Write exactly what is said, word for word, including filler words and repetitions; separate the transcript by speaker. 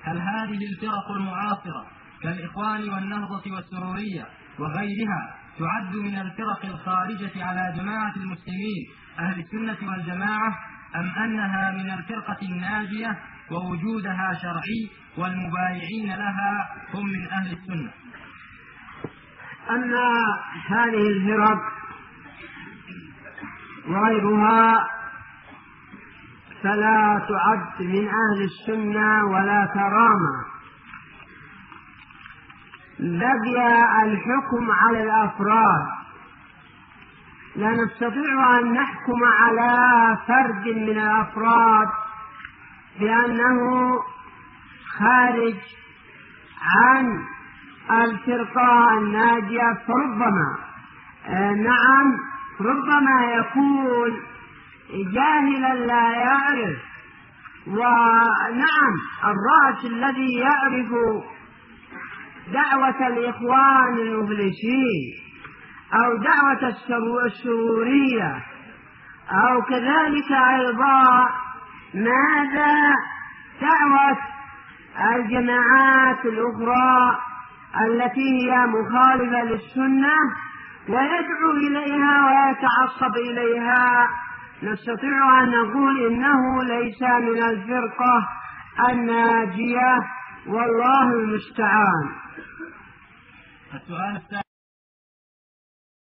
Speaker 1: هل هذه الفرق المعاصرة كالإخوان والنهضة والسرورية وغيرها تعد من الفرق الخارجة على جماعة المسلمين أهل السنة والجماعة، أم أنها من الفرقة الناجية ووجودها شرعي والمبايعين لها هم من أهل السنة؟
Speaker 2: أما هذه الفرق وغيرها فلا تعد من أهل السنة ولا كرامة. بقي الحكم على الأفراد، لا نستطيع أن نحكم على فرد من الأفراد بأنه خارج عن الفرقة الناجية، فربما آه نعم ربما يكون جاهلا لا يعرف، ونعم الرأس الذي يعرف دعوة الإخوان المفلسين أو دعوة السرورية أو كذلك أيضا ماذا دعوة الجماعات الأخرى التي هي مخالفة للسنة ويدعو إليها ويتعصب إليها، نستطيع أن نقول إنه ليس من الفرقة الناجية، والله المستعان.
Speaker 1: السؤال الثاني